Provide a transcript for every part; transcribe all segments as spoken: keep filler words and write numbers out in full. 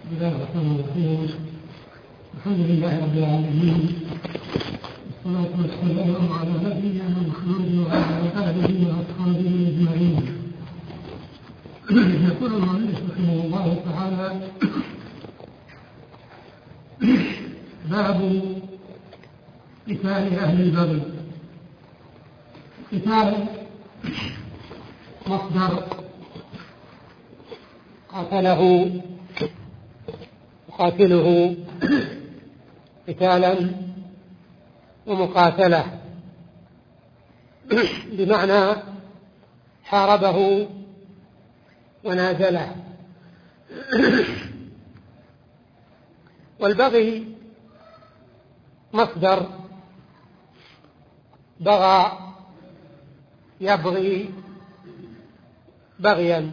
بسم الله الرحمن الرحيم. الحمد لله رب العالمين، والصلاة والسلام على نبينا محمد وعلى آله وأصحابه أجمعين. يقول المؤلف رحمه الله تعالى: باب قتال أهل البغي. قتال مصدر قاتله يقاتله قتالا ومقاتلة، بمعنى حاربه ونازله. والبغي مصدر بغى يبغي بغيا،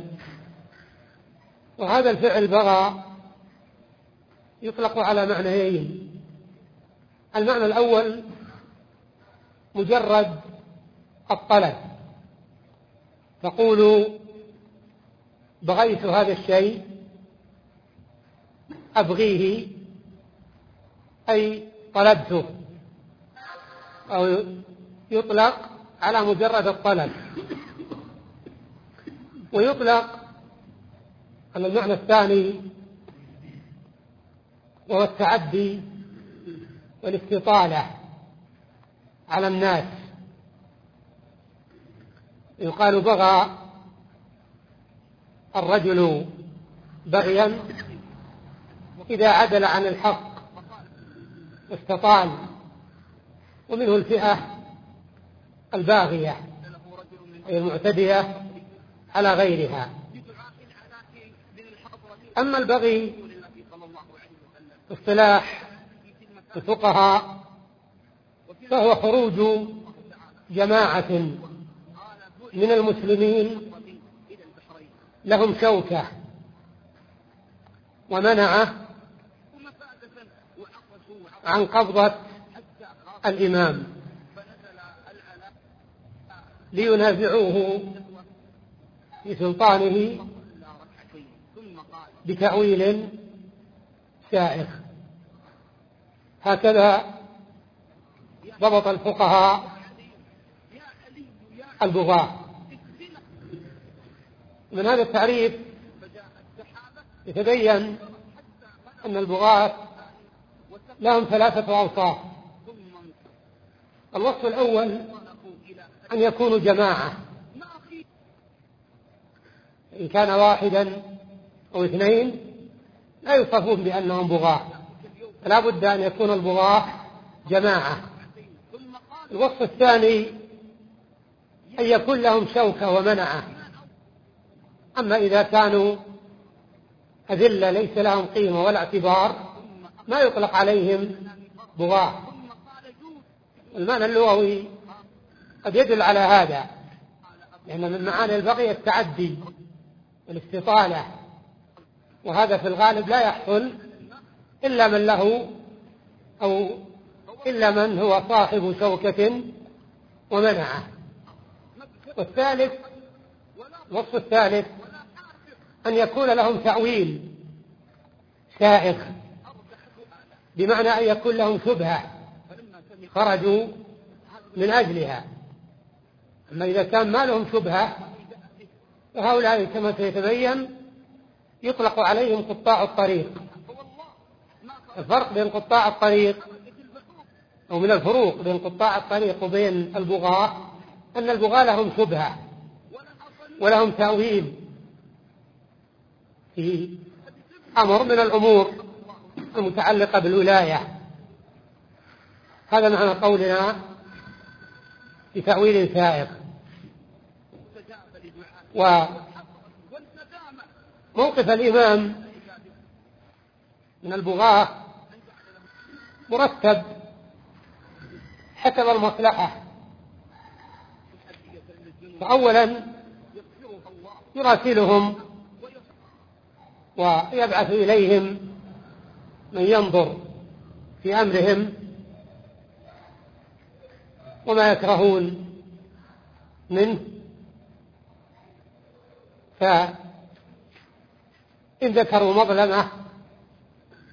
وهذا الفعل بغى يطلق على معنيين. المعنى الأول مجرد الطلب، تقول بغيت هذا الشيء، أبغيه أي طلبته، أو يطلق على مجرد الطلب. ويطلق على المعنى الثاني وهو التعدي والاستطالة على الناس. يقال بغى الرجل بغيا إذا عدل عن الحق واستطال، ومنه الفئة الباغية أي المعتدية على غيرها. أما البغي اصطلاح الفقهاء فهو خروج جماعة من المسلمين لهم شوكة ومنعه عن قبضة الإمام لينازعوه في سلطانه بتأويل سائغ. هكذا ضبط الفقهاء البغاة. من هذا التعريف يتبين أن البغاة لهم ثلاثة أوصاف. الوصف الأول أن يكونوا جماعة، إن كان واحدا أو اثنين لا يوصفون بأنهم بغاة، فلا بد أن يكون البغاة جماعة. الوصف الثاني أن يكون لهم شوكة ومنعة. أما إذا كانوا أذلة ليس لهم قيمة ولا اعتبار ما يطلق عليهم بغاة. المعنى اللغوي قد يدل على هذا، لأن من معاني البغي التعدي والاستطالة، وهذا في الغالب لا يحصل إلا من له أو إلا من هو صاحب شوكة ومنعة. والثالث الوصف الثالث أن يكون لهم تأويل سائغ، بمعنى أن يكون لهم شبهة خرجوا من أجلها. أما إذا كان ما لهم شبهة فهؤلاء كما سيتبين يطلق عليهم قطاع الطريق. الفرق بين قطاع الطريق أو من الفروق بين قطاع الطريق وبين البغاة أن البغاة لهم شبهة ولهم تأويل في أمر من الأمور المتعلقة بالولاية. هذا معنى قولنا في تأويل سائغ. وموقف الإمام من البغاة مرتب حسب المصلحة. فأولا يراسلهم ويبعث إليهم من ينظر في أمرهم وما يكرهون منه، فإن ذكروا مظلمة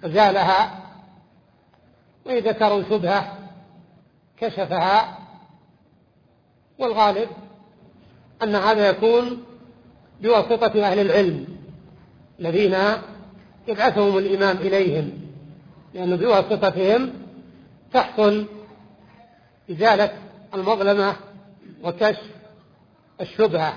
وزالها، وإذا ذكروا شبهة كشفها، والغالب أن هذا يكون بواسطة أهل العلم الذين يبعثهم الإمام إليهم، لأنه بواسطتهم تحصل إزالة المظلمة وكشف الشبهة،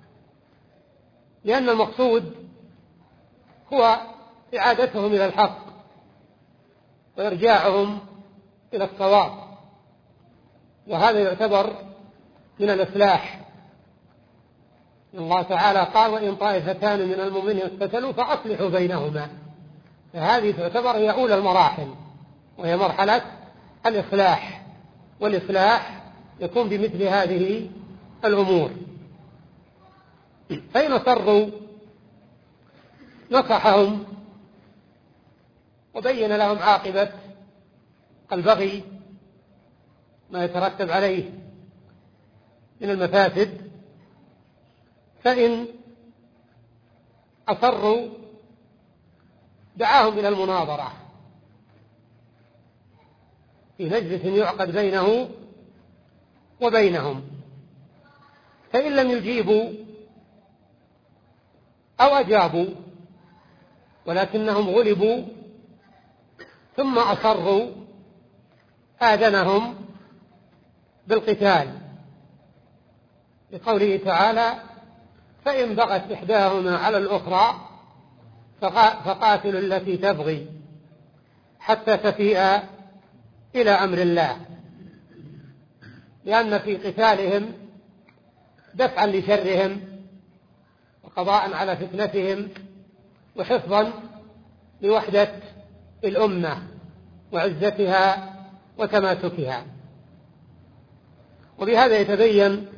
لأن المقصود هو إعادتهم إلى الحق وإرجاعهم إلى الصواب، وهذا يعتبر من الإصلاح. الله تعالى قال: وإن طائفتان من المؤمنين اقتتلوا فأصلحوا بينهما. فهذه تعتبر هي أولى المراحل، وهي مرحلة الإصلاح، والإصلاح يكون بمثل هذه الأمور. فإن أصروا نصحهم وبين لهم عاقبة البغي ما يترتب عليه من المفاسد، فإن أصروا دعاهم إلى المناظرة في مجلس يعقد بينه وبينهم، فإن لم يجيبوا أو أجابوا ولكنهم غلبوا ثم أصروا آذنهم بالقتال، لقوله تعالى: فإن بغت إحداهما على الأخرى فقاتلوا التي تبغي حتى تفيء إلى أمر الله، لأن في قتالهم دفعا لشرهم وقضاء على فتنتهم وحفظا لوحدة الأمة وعزتها وتماسكها. وبهذا يتبين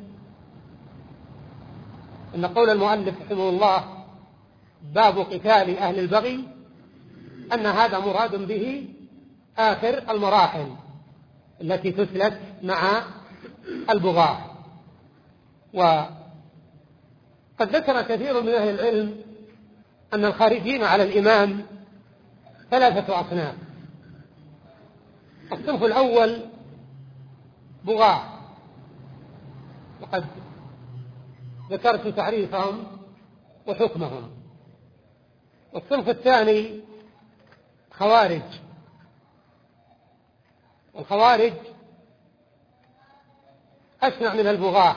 أن قول المؤلف رحمه الله باب قتال أهل البغي أن هذا مراد به آخر المراحل التي تسلك مع البغاة. وقد ذكر كثير من أهل العلم أن الخارجين على الإمام ثلاثة أصناف. الصنف الأول بغاة، وقد ذكرت تعريفهم وحكمهم. والصنف الثاني خوارج، والخوارج أشنع من البغاة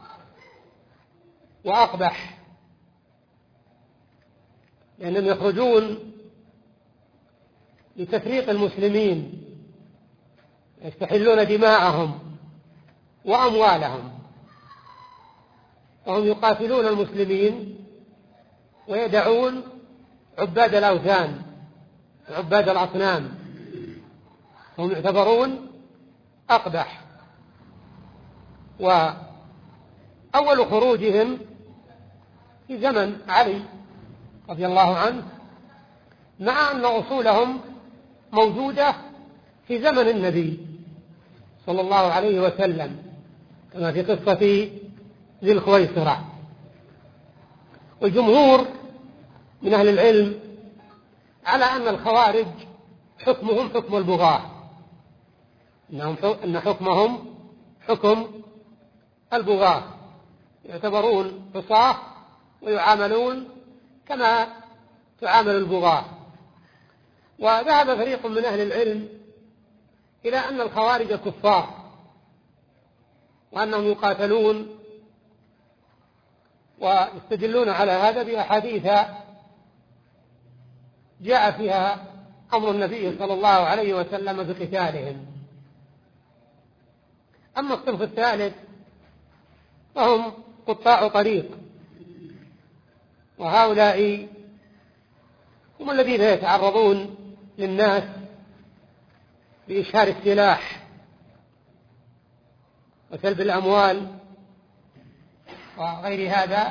وأقبح، لأنهم يخرجون لتفريق المسلمين، يستحلون دماءهم وأموالهم، وهم يقاتلون المسلمين ويدعون عباد الأوثان وعباد الأصنام، هم يعتبرون أقبح. وأول خروجهم في زمن علي رضي الله عنه، مع أن أصولهم موجودة في زمن النبي صلى الله عليه وسلم، كما في قصة ذي الخويصرة. والجمهور من أهل العلم على أن الخوارج حكمهم حكم البغاة، إن حكمهم حكم البغاة، يعتبرون عصاة ويعاملون كما تعامل البغاة. وذهب فريق من أهل العلم إلى أن الخوارج كفار، وأنهم يقاتلون، ويستدلون على هذا بأحاديث جاء فيها أمر النبي صلى الله عليه وسلم بقتالهم. أما الصنف الثالث فهم قطاع طريق، وهؤلاء هم الذين يتعرضون للناس بإشهار السلاح وسلب الأموال وغير هذا.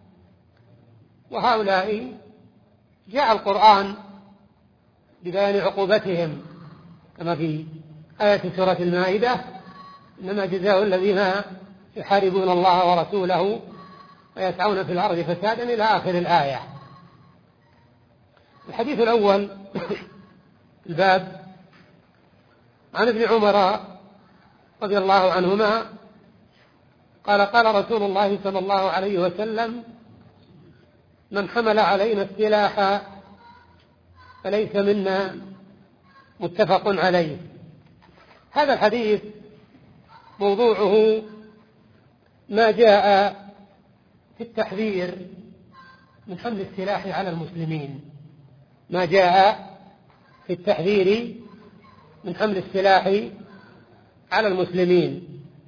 وهؤلاء جاء القرآن ببيان عقوبتهم، كما في آية سورة المائدة: إنما جزاء الذين يحاربون الله ورسوله ويسعون في الأرض فسادا، إلى آخر الآية. الحديث الأول الباب عن ابن عمر رضي الله عنهما قال قال رسول الله صلى الله عليه وسلم: من حمل علينا السلاح فليس منا. متفق عليه. هذا الحديث موضوعه ما جاء في التحذير من حمل السلاح على المسلمين، ما جاء في التحذير من حمل السلاح على المسلمين.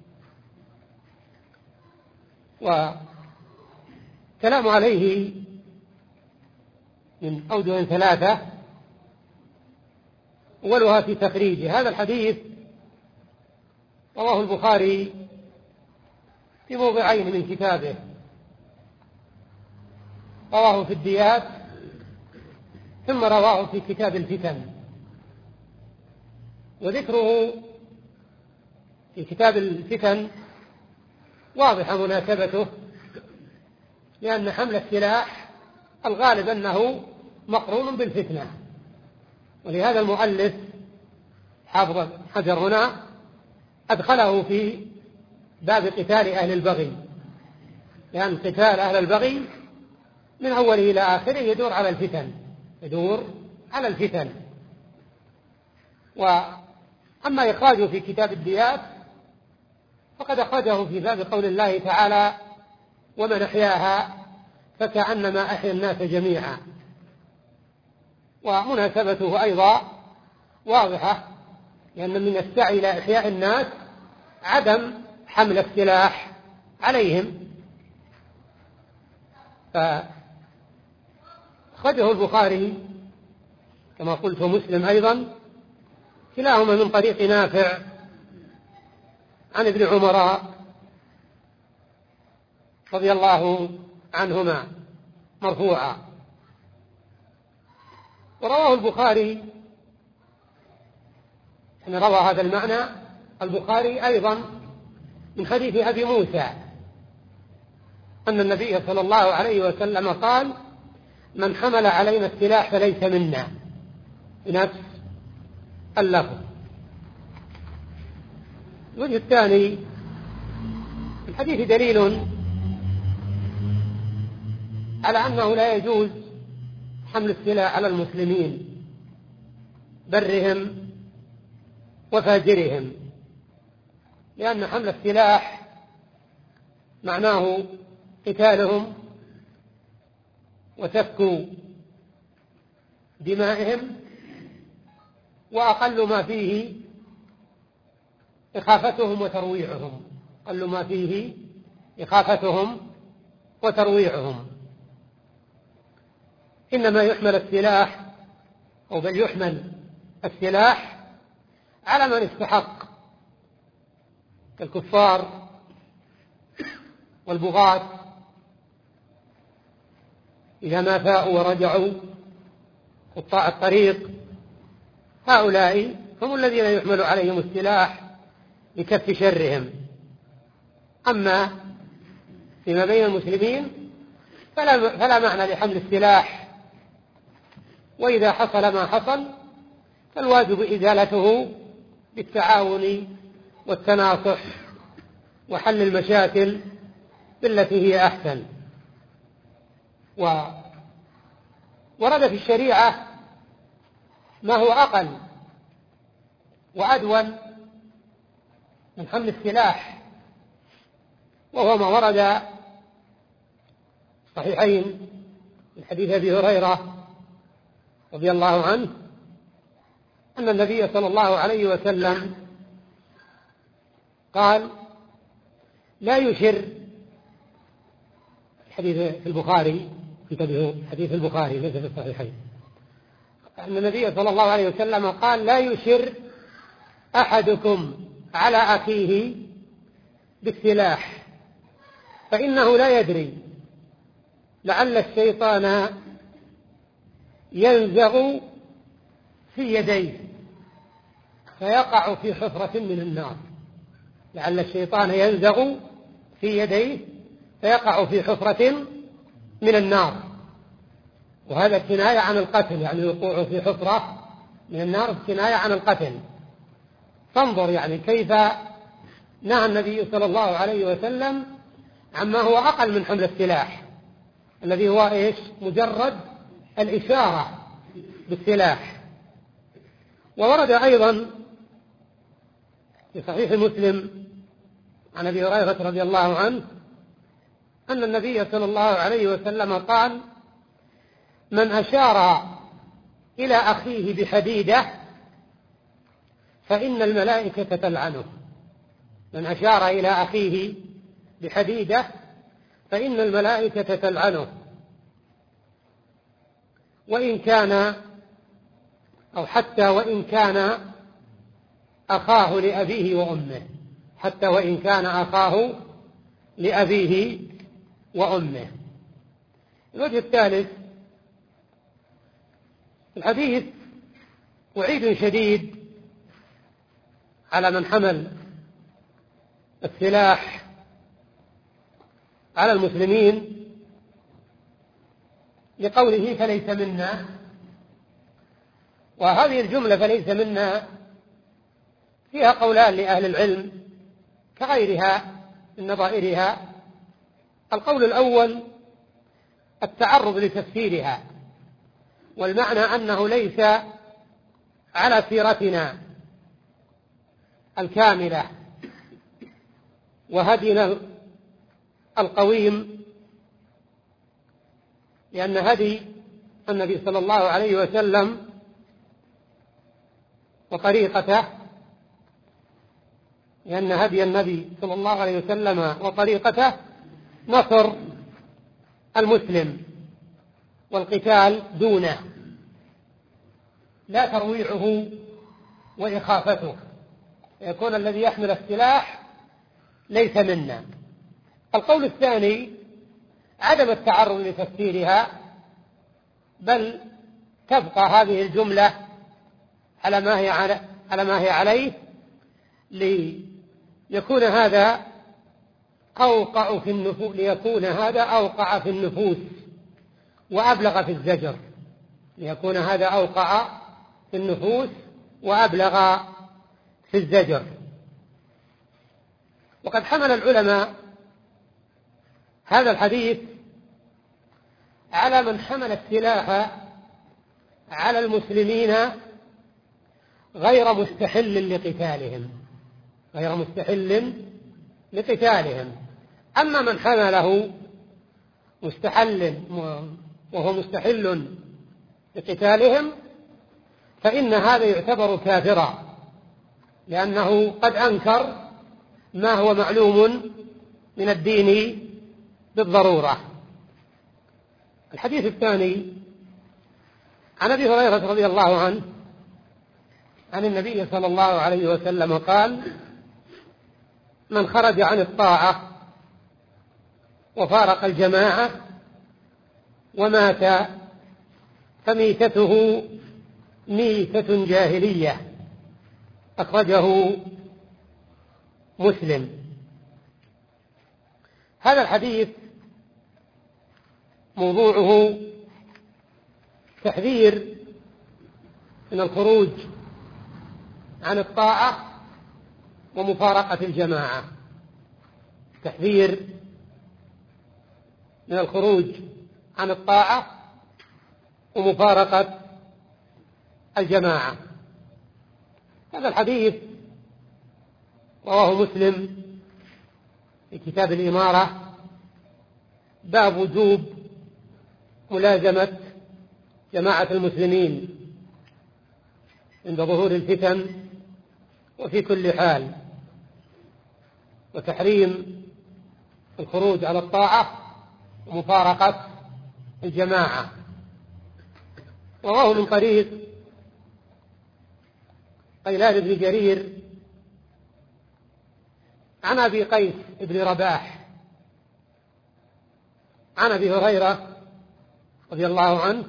وكلام عليه من أوجه ثلاثة، أولها في تخريجه. هذا الحديث رواه البخاري في موضعين من كتابه، رواه في الديات ثم رواه في كتاب الفتن. وذكره في كتاب الفتن واضحة مناسبته، لأن حمل السلاح الغالب أنه مقرون بالفتنة، ولهذا المؤلف حافظ حجر هنا أدخله في باب قتال أهل البغي، لأن قتال أهل البغي من أوله إلى آخره يدور على الفتن، يدور على الفتن. وأما إخراجه في كتاب الديات فقد أخرجه في باب قول الله تعالى: ومن أحياها فكأنما أحيا الناس جميعا. ومناسبته أيضا واضحة، لأن من السعي إلى إحياء الناس عدم حمل السلاح عليهم. فأخرجه البخاري كما قلت مسلم أيضا، كلاهما من طريق نافع عن ابن عمر رضي الله عنهما مرفوعا. ورواه البخاري، حين روى هذا المعنى البخاري أيضا من حديث أبي موسى أن النبي صلى الله عليه وسلم قال: من حمل علينا السلاح فليس منا، بنفس اللفظ. الوجه الثاني، الحديث دليل على أنه لا يجوز حمل السلاح على المسلمين برهم وفاجرهم، لأن حمل السلاح معناه قتالهم وسفك دمائهم، وأقل ما فيه إخافتهم وترويعهم، أقل ما فيه إخافتهم وترويعهم. إنما يحمل السلاح أو بل يحمل السلاح على من استحق كالكفار والبغاة إذا ما فاءوا ورجعوا، قطاع الطريق، هؤلاء هم الذين يحمل عليهم السلاح لكف شرهم. أما فيما بين المسلمين فلا, فلا معنى لحمل السلاح، وإذا حصل ما حصل فالواجب إزالته بالتعاون والتناصح وحل المشاكل بالتي هي أحسن. ورد في الشريعة ما هو أقل وأدون من حمل السلاح، وهو ما ورد صحيحين من حديث أبي هريرة رضي الله عنه أن النبي صلى الله عليه وسلم قال: لا يشر، حديث في البخاري في حديث البخاري ليس في الصحيحين، أن النبي صلى الله عليه وسلم قال: لا يشر أحدكم على أخيه بالسلاح فإنه لا يدري لعل الشيطان ينزغ في يديه فيقع في حفرة من النار، لعل الشيطان ينزغ في يديه فيقع في حفرة من النار. وهذا كناية عن القتل، يعني الوقوع في حفرة من النار كناية عن القتل. فانظر يعني كيف نهى النبي صلى الله عليه وسلم عما هو أقل من حمل السلاح، الذي هو إيش؟ مجرد الإشارة بالسلاح. وورد أيضا في صحيح مسلم عن أبي هريرة رضي الله عنه أن النبي صلى الله عليه وسلم قال: من أشار إلى أخيه بحديدة فإن الملائكة تلعنه. من أشار إلى أخيه بحديدة فإن الملائكة تلعنه، وإن كان أو حتى وإن كان أخاه لأبيه وأمه، حتى وإن كان أخاه لأبيه وأمه. الوجه الثالث، الحديث وعيد شديد على من حمل السلاح على المسلمين لقوله فليس منا. وهذه الجملة فليس منا فيها قولان لأهل العلم كغيرها من نظائرها. القول الأول التعرض لتفسيرها، والمعنى أنه ليس على سيرتنا الكاملة وهدينا القويم، لأن هدي النبي صلى الله عليه وسلم وطريقته لأن هدي النبي صلى الله عليه وسلم وطريقته نصر المسلم والقتال دونه، لا ترويعه وإخافته، يكون الذي يحمل السلاح ليس منا. القول الثاني عدم التعرض لتفسيرها، بل تبقى هذه الجملة على ما هي على ما هي عليه، ليكون هذا أوقع في النفوس ليكون هذا أوقع في النفوس وأبلغ في الزجر ليكون هذا أوقع في النفوس وأبلغ في الزجر. وقد حمل العلماء هذا الحديث على من حمل السلاح على المسلمين غير مستحل لقتالهم غير مستحل لقتالهم أما من حمله مستحل وهو مستحل لقتالهم فإن هذا يعتبر كافرا، لأنه قد أنكر ما هو معلوم من الدين بالضرورة. الحديث الثاني عن أبي هريرة رضي الله عنه عن النبي صلى الله عليه وسلم قال: من خرج عن الطاعة وفارق الجماعة ومات فميتته ميتة جاهلية. أخرجه مسلم. هذا الحديث موضوعه تحذير من الخروج عن الطاعة ومفارقة الجماعة، تحذير من الخروج عن الطاعة ومفارقة الجماعة. هذا الحديث رواه مسلم في كتاب الإمارة، باب وجوب ملازمة جماعة المسلمين عند ظهور الفتن وفي كل حال، وتحريم الخروج على الطاعة ومفارقة الجماعة. رواه من طريق قيلان بن جرير عن أبي قيس بن رباح عن أبي هريرة رضي الله عنه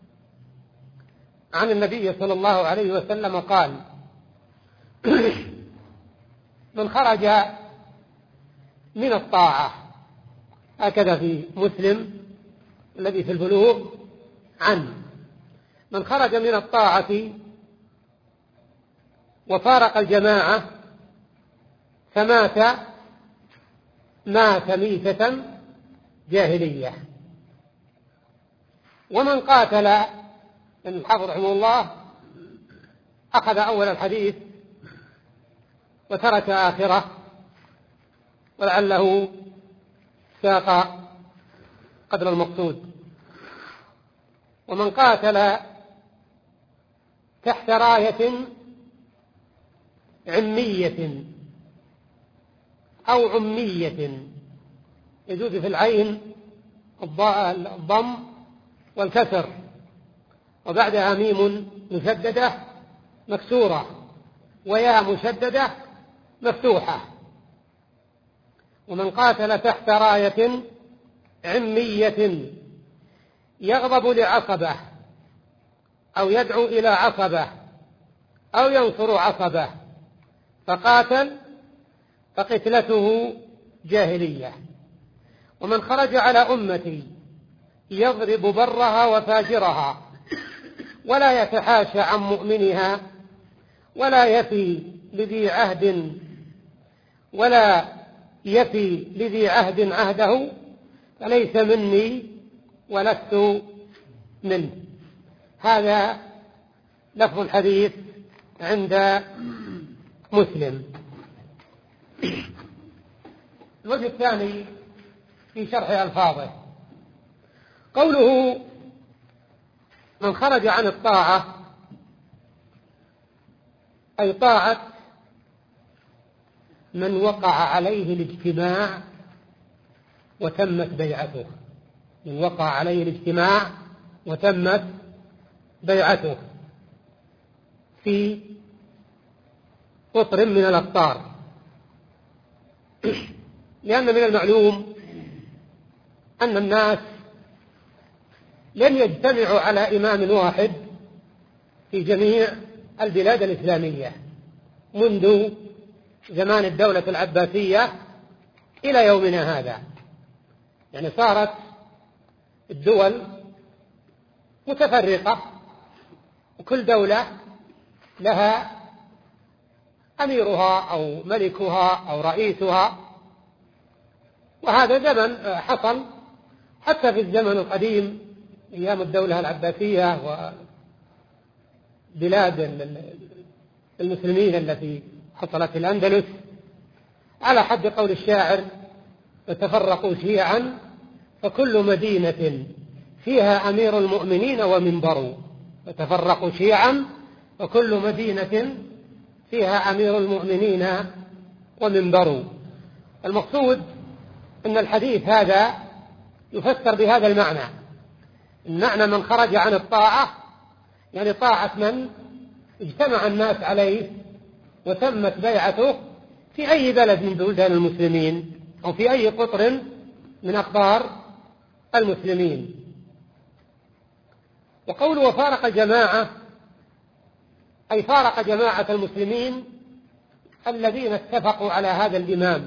عن النبي صلى الله عليه وسلم قال: من خرج من الطاعة، هكذا في مسلم الذي في البلوغ عنه، من خرج من الطاعة وفارق الجماعة فمات مات ميتة جاهلية. ومن قاتل، ابن الحافظ رحمه الله أخذ أول الحديث وترك آخره، ولعله ساق قدر المقصود. ومن قاتل تحت راية عمية أو عمية، يجوز في العين الضم والكسر، وبعدها ميم مشددة مكسورة وياء مشددة مفتوحة. ومن قاتل تحت راية عمية يغضب لعصبة أو يدعو إلى عصبة أو ينصر عصبة فقاتل فقتلته جاهلية. ومن خرج على أمتي يضرب برها وفاجرها ولا يتحاشى عن مؤمنها ولا يفي لذي عهد ولا يفي لذي عهد عهده فليس مني ولست منه. هذا لفظ الحديث عند مسلم. الوجه الثاني في شرح ألفاظه قوله من خرج عن الطاعة، أي طاعة من وقع عليه الاجتماع وتمت بيعته، من وقع عليه الاجتماع وتمت بيعته في قطر من الأقطار. لأن من المعلوم أن الناس لن يجتمعوا على إمام واحد في جميع البلاد الإسلامية منذ زمان الدولة العباسية إلى يومنا هذا. يعني صارت الدول متفرقة وكل دولة لها أميرها أو ملكها أو رئيسها، وهذا زمن حصل حتى في الزمن القديم أيام الدولة العباسية وبلاد المسلمين التي حصلت في الأندلس، على حد قول الشاعر فتفرقوا شيعا فكل مدينة فيها أمير المؤمنين ومنبر، فتفرقوا شيعا وكل مدينة فيها أمير المؤمنين ومنبر. المقصود أن الحديث هذا يفسر بهذا المعنى، المعنى من خرج عن الطاعة يعني طاعة من اجتمع الناس عليه وتمت بيعته في أي بلد من بلدان المسلمين أو في أي قطر من أقطار المسلمين. وقوله وفارق الجماعة أي فارق جماعة المسلمين الذين اتفقوا على هذا الإمام،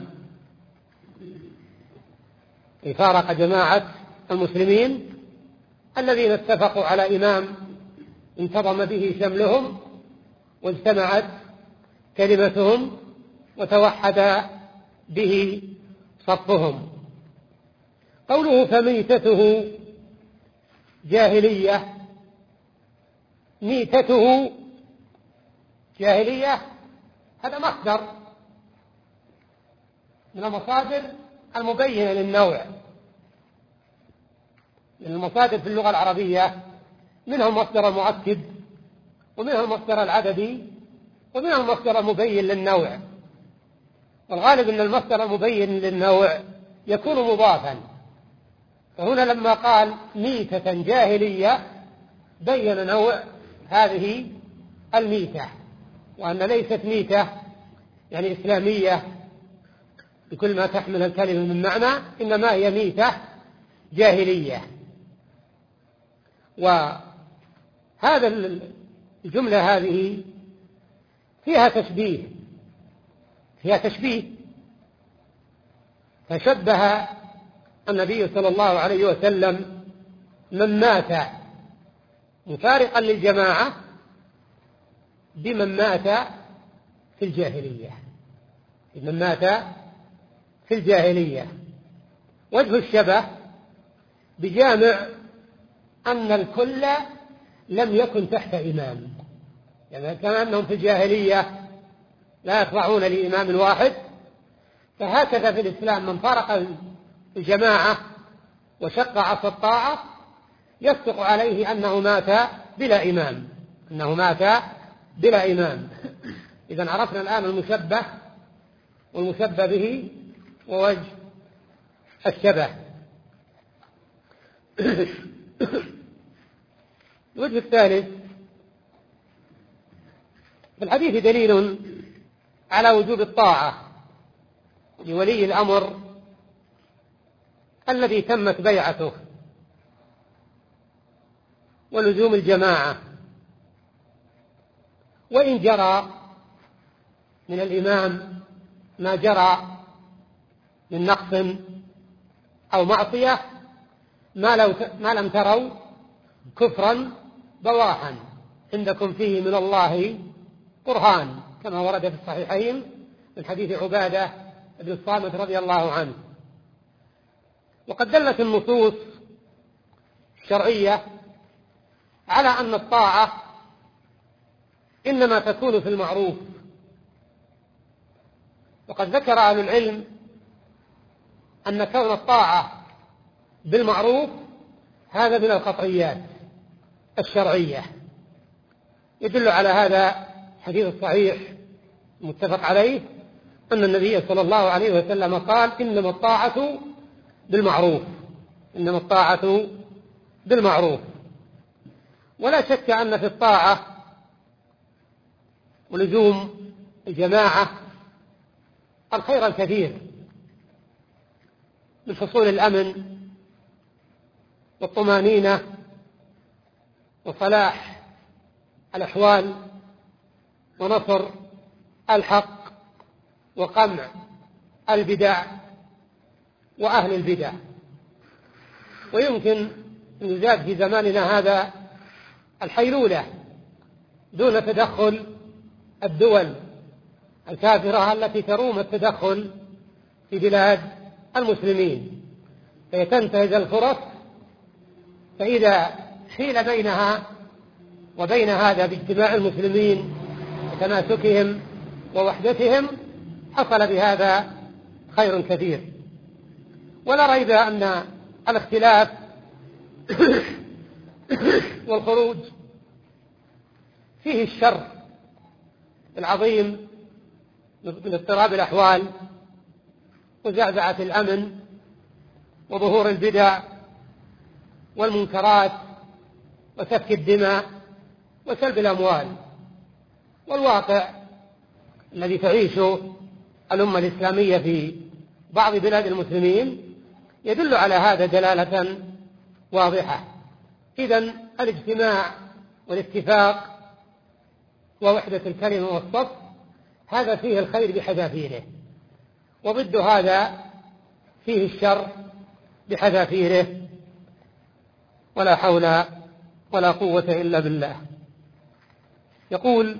أي فارق جماعة المسلمين الذين اتفقوا على إمام انتظم به شملهم واجتمعت كلمتهم وتوحد به صفهم. قوله فميتته جاهلية، ميتته جاهلية هذا مصدر من المصادر المبينة للنوع. من المصادر في اللغة العربية منها المصدر المؤكد ومنها المصدر العددي ومنها المصدر المبين للنوع، والغالب أن المصدر المبين للنوع يكون مضافا. فهنا لما قال ميتة جاهلية بين نوع هذه الميتة، وأن ليست ميتة يعني إسلامية بكل ما تحمل الكلمة من معنى، إنما هي ميتة جاهلية. وهذا الجملة هذه فيها تشبيه فيها تشبيه فشبه النبي صلى الله عليه وسلم من مات مفارقا للجماعة بمن مات في الجاهلية، من مات في الجاهلية. وجه الشبه بجامع أن الكل لم يكن تحت إمام، يعني كما أنهم في الجاهلية لا يخضعون لإمام واحد، فهكذا في الإسلام من فارق الجماعة وشق عصا الطاعة يصدق عليه أنه مات بلا إمام، أنه مات بلا إمام. إذن عرفنا الآن المشبه والمشبه به ووجه الشبه. الوجه الثالث: في الحديث دليل على وجوب الطاعة لولي الأمر الذي تمت بيعته، ولزوم الجماعة، وإن جرى من الإمام ما جرى من نقص أو معصية ما, لو ما لم تروا كفرا بواحا عندكم فيه من الله برهان، كما ورد في الصحيحين من حديث عبادة بن الصامت رضي الله عنه. وقد دلت النصوص الشرعية على أن الطاعة إنما تكون في المعروف. وقد ذكر أهل العلم أن كون الطاعة بالمعروف هذا من القطعيات الشرعية. يدل على هذا حديث الصحيح متفق عليه أن النبي صلى الله عليه وسلم قال: إنما الطاعة بالمعروف، إنما الطاعة بالمعروف. ولا شك أن في الطاعة ولزوم الجماعة الخير الكثير من حصول الأمن والطمانينة وصلاح الأحوال ونصر الحق وقمع البدع وأهل البدع. ويمكن أن يزاد في زماننا هذا الحيلولة دون تدخل الدول الكافرة التي تروم التدخل في بلاد المسلمين، فيتنتهز الفرص، فإذا حيل بينها وبين هذا باجتماع المسلمين وتماسكهم ووحدتهم حصل بهذا خير كثير. ولا ريب أن الاختلاف والخروج فيه الشر العظيم من اضطراب الأحوال وزعزعة الأمن وظهور البدع والمنكرات وسفك الدماء وسلب الأموال. والواقع الذي تعيشه الأمة الإسلامية في بعض بلاد المسلمين يدل على هذا دلالة واضحة. إذن الاجتماع والاتفاق ووحدة الكلمة والصف هذا فيه الخير بحذافيره، وضد هذا فيه الشر بحذافيره، ولا حول ولا قوة إلا بالله. يقول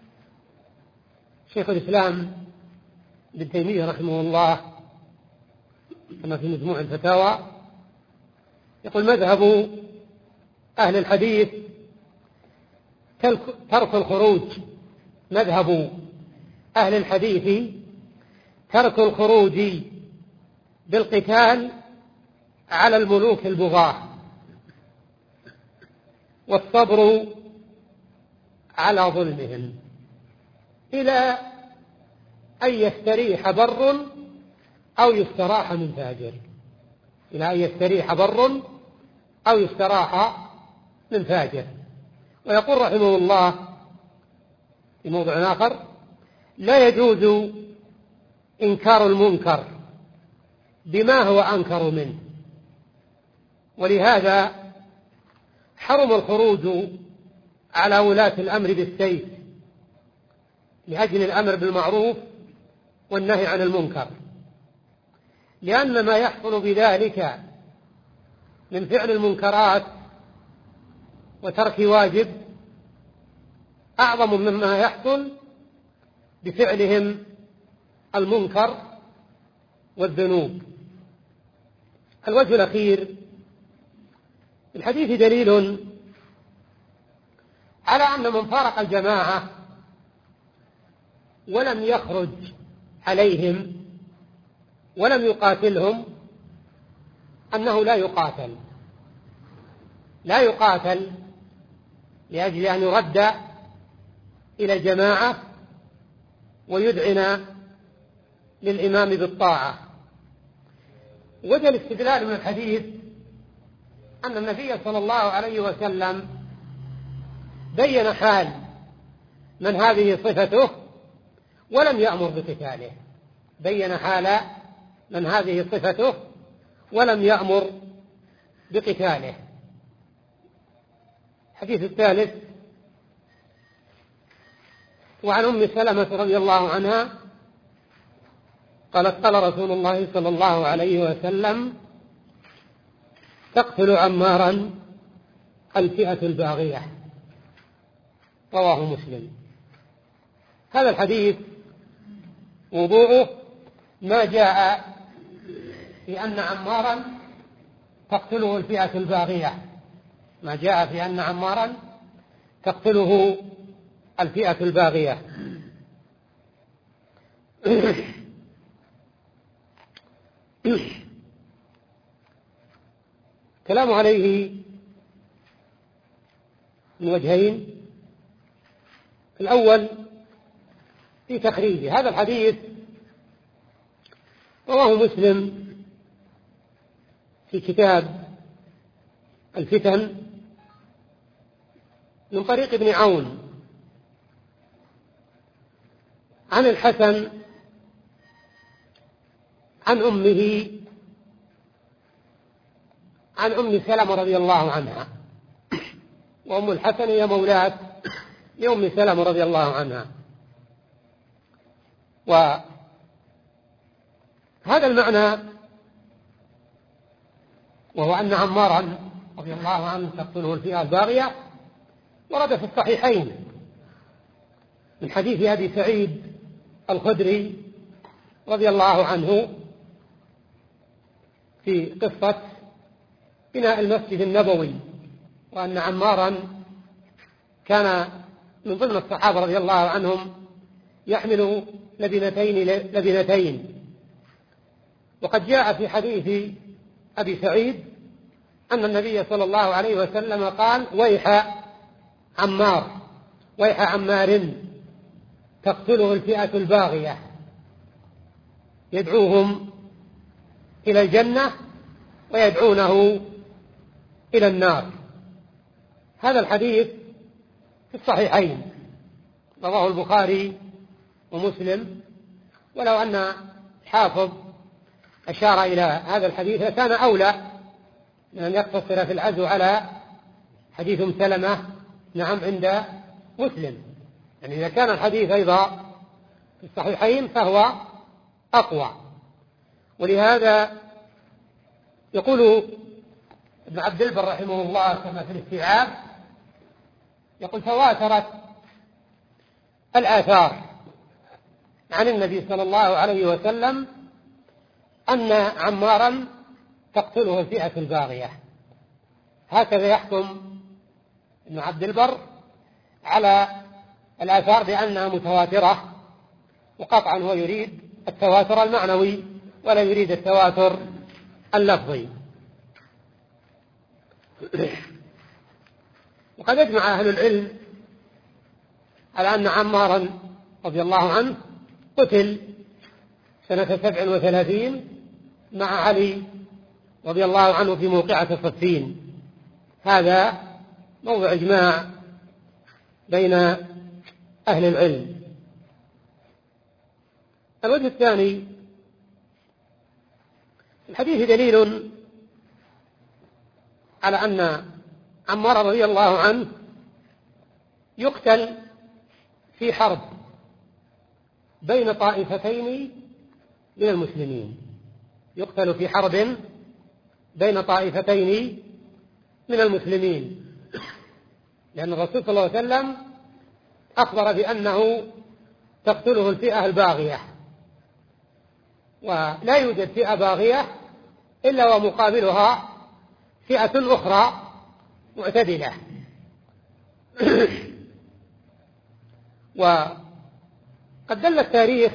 شيخ الإسلام ابن تيمية رحمه الله كما في مجموع الفتاوى، يقول: مذهب أهل الحديث ترك الخروج، مذهب أهل الحديث ترك الخروج بالقتال على الملوك البغاة، والصبر على ظلمهم، إلى أن يستريح بر أو يستراح من فاجر، إلى أن يستريح بر أو يستراح من فاجر. ويقول رحمه الله في موضع آخر: لا يجوز إنكار المنكر بما هو أنكر منه، ولهذا حرم الخروج على ولاة الأمر بالسيف لأجل الأمر بالمعروف والنهي عن المنكر، لأن ما يحصل بذلك من فعل المنكرات وترك واجب أعظم مما يحصل بفعلهم المنكر والذنوب. الوجه الأخير، الحديث دليل على أن من فارق الجماعة ولم يخرج عليهم ولم يقاتلهم أنه لا يقاتل لا يقاتل لأجل أن يرد إلى الجماعة ويدعن للإمام بالطاعة. وجه الاستدلال من الحديث أن النبي صلى الله عليه وسلم بين حال من هذه صفته ولم يأمر بقتاله بين حال من هذه صفته ولم يأمر بقتاله. الحديث الثالث، وعن أم سلمة رضي الله عنها قالت قال رسول الله صلى الله عليه وسلم: تقتل عمارا الفئة الباغية. رواه مسلم. هذا الحديث موضوعه ما جاء في أن عمارا تقتله الفئة الباغية ما جاء في أن عمارا تقتله الفئة الباغية. كلام عليه من وجهين. الأول في تخريجه. هذا الحديث رواه مسلم في كتاب الفتن من طريق ابن عون عن الحسن عن أمه عن أم سلمة رضي الله عنها، وأم الحسن هي مولاة لأم سلمة رضي الله عنها. وهذا المعنى وهو أن عمارا رضي الله عنه تقتله الفئة الباغية ورد في الصحيحين من حديث أبي سعيد الخدري رضي الله عنه في قصة بناء المسجد النبوي، وأن عمارا كان من ضمن الصحابة رضي الله عنهم يحمل لبنتين لبنتين. وقد جاء في حديث أبي سعيد أن النبي صلى الله عليه وسلم قال: ويح عمار ويح عمار تقتله الفئة الباغية، يدعوهم إلى الجنة ويدعونه إلى النار. هذا الحديث في الصحيحين رواه البخاري ومسلم، ولو أن الحافظ أشار إلى هذا الحديث كان أولى من أن يقتصر في العزو على حديث أم سلمة نعم عند مسلم. يعني إذا كان الحديث أيضا في الصحيحين فهو أقوى. ولهذا يقول ابن عبد البر رحمه الله كما في الاستيعاب، يقول: تواترت الآثار عن النبي صلى الله عليه وسلم أن عمارا تقتله الفئة الباغية. هكذا يحكم ابن عبد البر على الآثار بأنها متواترة، وقطعا هو يريد التواتر المعنوي ولا يريد التواتر اللفظي. وقد اجمع أهل العلم على أن عمارا رضي الله عنه قتل سنة سبع وثلاثين مع علي رضي الله عنه في موقعة صفين. هذا موضع إجماع بين أهل العلم. الوجه الثاني، الحديث دليل على أن عمار رضي الله عنه يقتل في حرب بين طائفتين من المسلمين يقتل في حرب بين طائفتين من المسلمين لأن الرسول صلى الله عليه وسلم أخبر بأنه تقتله الفئة الباغية، ولا يوجد فئة باغية إلا ومقابلها فئة أخرى معتدلة. وقد دل التاريخ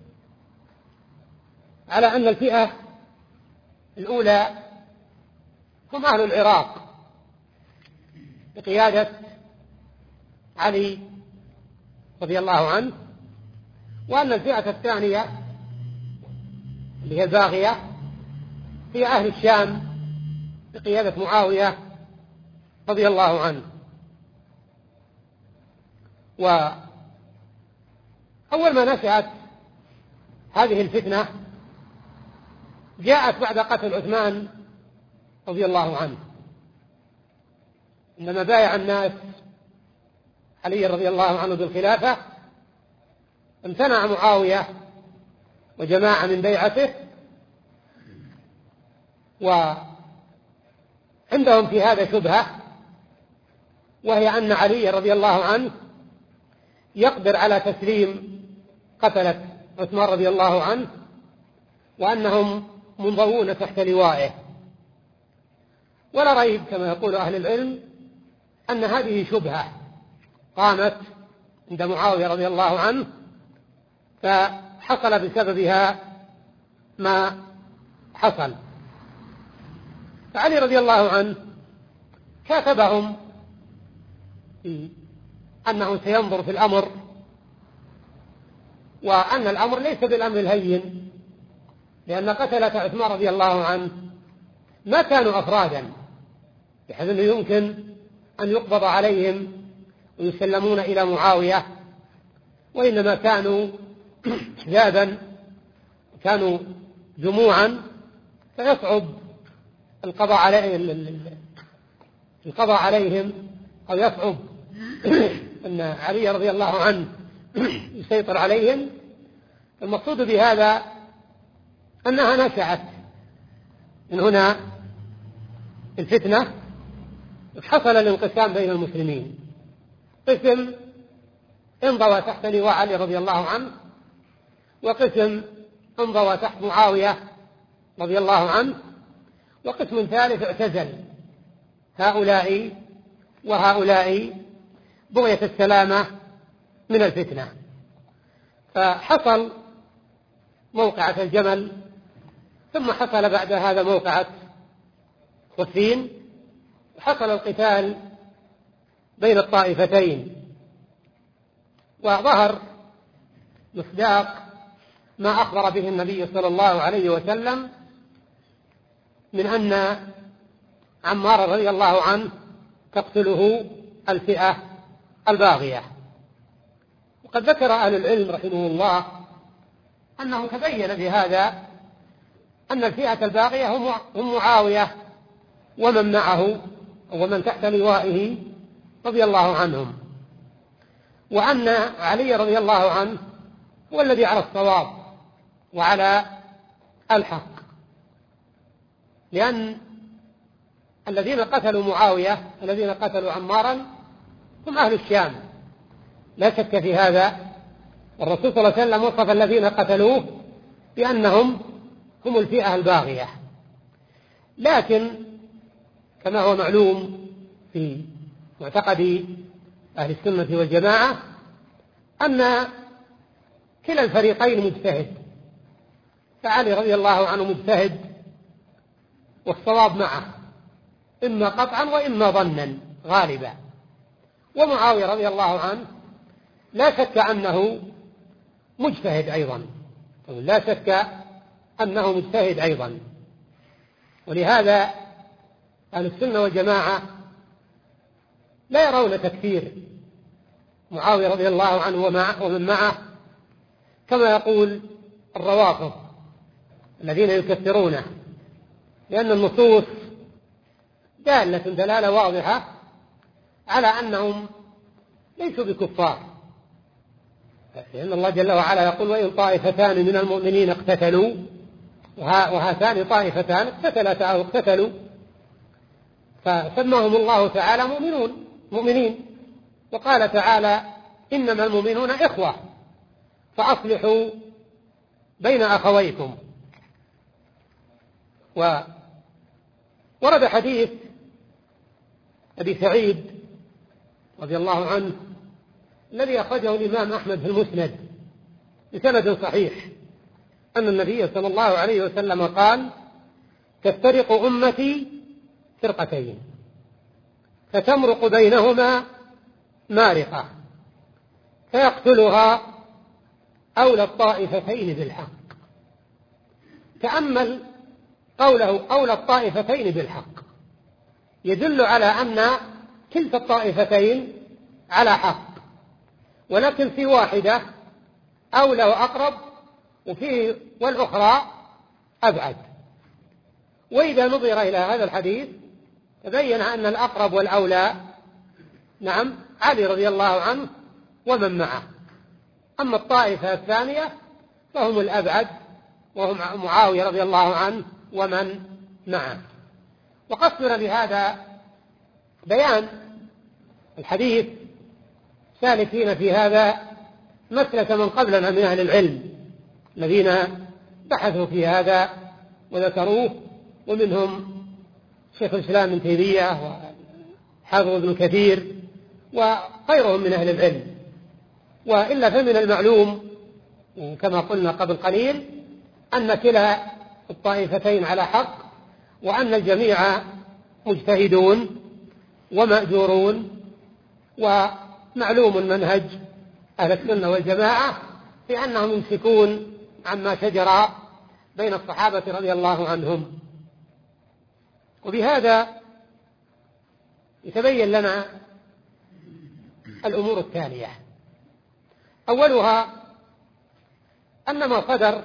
على أن الفئة الأولى هم أهل العراق بقيادة علي رضي الله عنه، وأن الفئة الثانية اللي هي الباغية هي أهل الشام بقيادة معاوية رضي الله عنه. وأول ما نشأت هذه الفتنة جاءت بعد قتل عثمان رضي الله عنه، عندما بايع الناس علي رضي الله عنه بالخلافة امتنع معاوية وجماعة من بيعته، وعندهم في هذا شبهة، وهي أن علي رضي الله عنه يقدر على تسليم قتلة عثمان رضي الله عنه، وأنهم منضوون تحت لوائه. ولا ريب كما يقول أهل العلم أن هذه شبهة قامت عند معاوية رضي الله عنه، فحصل بسببها ما حصل. فعلي رضي الله عنه كاتبهم أنه سينظر في الأمر، وأن الأمر ليس بالأمر الهين، لأن قتلة عثمان رضي الله عنه ما كانوا أفرادا بحيث أنه يمكن أن يقبض عليهم ويسلمون إلى معاوية، وإنما كانوا أحزابا، كانوا جموعا، فيصعب القضاء عليهم القضاء عليهم أو يصعب أن علي رضي الله عنه يسيطر عليهم. المقصود بهذا أنها نشأت من هنا الفتنة، حصل الانقسام بين المسلمين، قسم انضوى تحت لواء علي رضي الله عنه، وقسم انضوى تحت معاوية رضي الله عنه، وقسم ثالث اعتزل هؤلاء وهؤلاء بغية السلامة من الفتنة. فحصل موقعة الجمل، ثم حصل بعد هذا موقعة صفين، وحصل القتال بين الطائفتين، وظهر مصداق ما أخبر به النبي صلى الله عليه وسلم من أن عمار رضي الله عنه تقتله الفئة الباغية. وقد ذكر أهل العلم رحمه الله أنه تبين بهذا أن الفئة الباغية هم معاوية ومن معه ومن تحت لوائه رضي الله عنهم، وأن علي رضي الله عنه هو الذي على الصواب وعلى الحق، لأن الذين قتلوا معاوية الذين قتلوا عمارا هم أهل الشام، لا شك في هذا. والرسول صلى الله عليه وسلم وصف الذين قتلوه بأنهم هم الفئة الباغية. لكن كما هو معلوم في معتقد أهل السنة والجماعة أن كلا الفريقين مجتهد، فعلي رضي الله عنه مجتهد والصواب معه إما قطعا وإما ظنا غالبا، ومعاوية رضي الله عنه لا شك أنه مجتهد أيضا، لا شك أنه مجتهد أيضا. ولهذا أهل السنة والجماعة لا يرون تكفير معاوية رضي الله عنه ومن معه كما يقول الروافض الذين يكفرونه، لأن النصوص دالة دلالة واضحة على أنهم ليسوا بكفار، لأن الله جل وعلا يقول: وإن طائفتان من المؤمنين اقتتلوا وهاتان طائفتان اقتتلتا أو اقتتلوا، فسماهم الله تعالى مؤمنون مؤمنين، وقال تعالى: إنما المؤمنون إخوة، فأصلحوا بين أخويكم. وورد حديث أبي سعيد رضي الله عنه الذي أخرجه الإمام أحمد في المسند بسند صحيح أن النبي صلى الله عليه وسلم قال: تفترق أمتي فرقتين فتمرق بينهما مارقة فيقتلها أولى الطائفتين بالحق. تأمل قوله أولى الطائفتين بالحق، يدل على أن كلتا الطائفتين على حق، ولكن في واحدة أولى وأقرب وفي والأخرى أبعد. وإذا نظر إلى هذا الحديث تبين أن الأقرب والأولى نعم علي رضي الله عنه ومن معه، أما الطائفة الثانية فهم الأبعد وهم معاوية رضي الله عنه ومن معه. وقصدنا بهذا بيان الحديث سالكين في هذا مسلك من قبلنا من أهل العلم الذين بحثوا في هذا وذكروه، ومنهم شيخ الإسلام ابن تيمية وحافظ ابن كثير وغيرهم من أهل العلم. وإلا فمن المعلوم كما قلنا قبل قليل أن كلا الطائفتين على حق، وأن الجميع مجتهدون ومأجورون، ومعلوم منهج أهل السنة والجماعة في أنهم يمسكون عما شجر بين الصحابة رضي الله عنهم. وبهذا يتبين لنا الأمور التالية: أولها أن ما صدر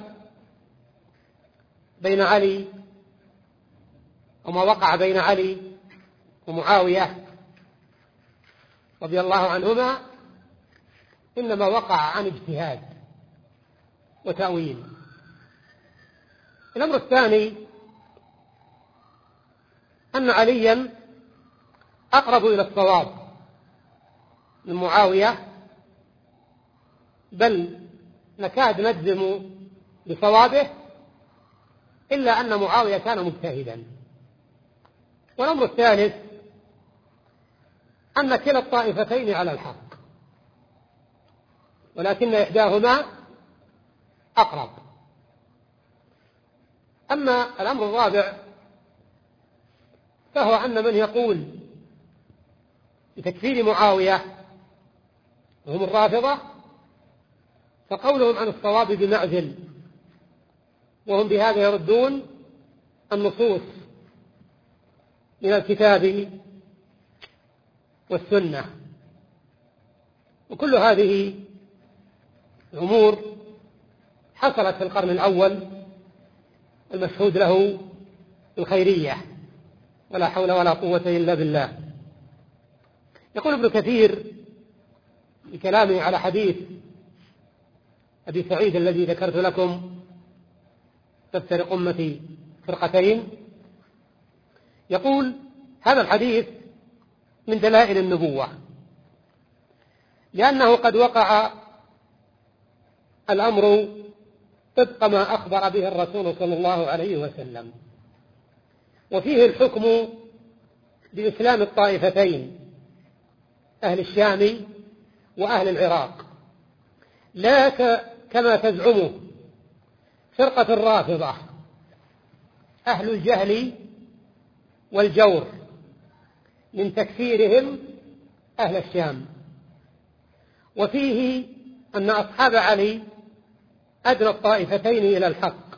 بين علي وما وقع بين علي ومعاوية رضي الله عنهما إنما وقع عن اجتهاد وتأويل. الأمر الثاني أن عليا أقرب إلى الصواب من معاوية، بل نكاد نجزم بصوابه، إلا أن معاوية كان مجتهدا. والأمر الثالث أن كلا الطائفتين على الحق، ولكن إحداهما أقرب. أما الأمر الرابع فهو أن من يقول بتكفير معاوية وهم الرافضة فقولهم عن الصواب بمعزل، وهم بهذا يردون النصوص من الكتاب والسنة. وكل هذه الأمور حصلت في القرن الأول المشهود له بالخيرية، ولا حول ولا قوة إلا بالله. يقول ابن كثير بكلامه على حديث أبي سعيد الذي ذكرت لكم: تفترق أمتي فرقتين، يقول: هذا الحديث من دلائل النبوة، لأنه قد وقع الأمر طبق ما أخبر به الرسول صلى الله عليه وسلم، وفيه الحكم بإسلام الطائفتين أهل الشام وأهل العراق، لا كما تزعمه فرقة الرافضة أهل الجهل والجور من تكفيرهم أهل الشام. وفيه أن أصحاب علي أدنى الطائفتين إلى الحق،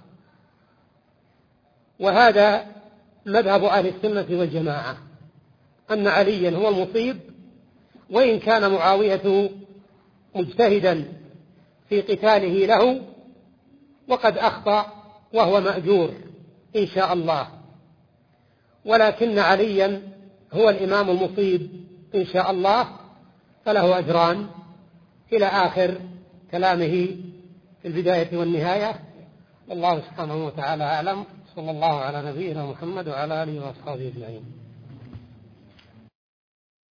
وهذا مذهب أهل السنة والجماعة، أن عليا هو المصيب، وإن كان معاوية مجتهدا في قتاله له وقد أخطأ وهو مأجور إن شاء الله، ولكن عليا هو الإمام المصيب إن شاء الله، فله أجران إلى آخر كلامه في البداية والنهاية. والله سبحانه وتعالى أعلم. صلى الله على نبينا محمد وعلى آله وأصحابه أجمعين.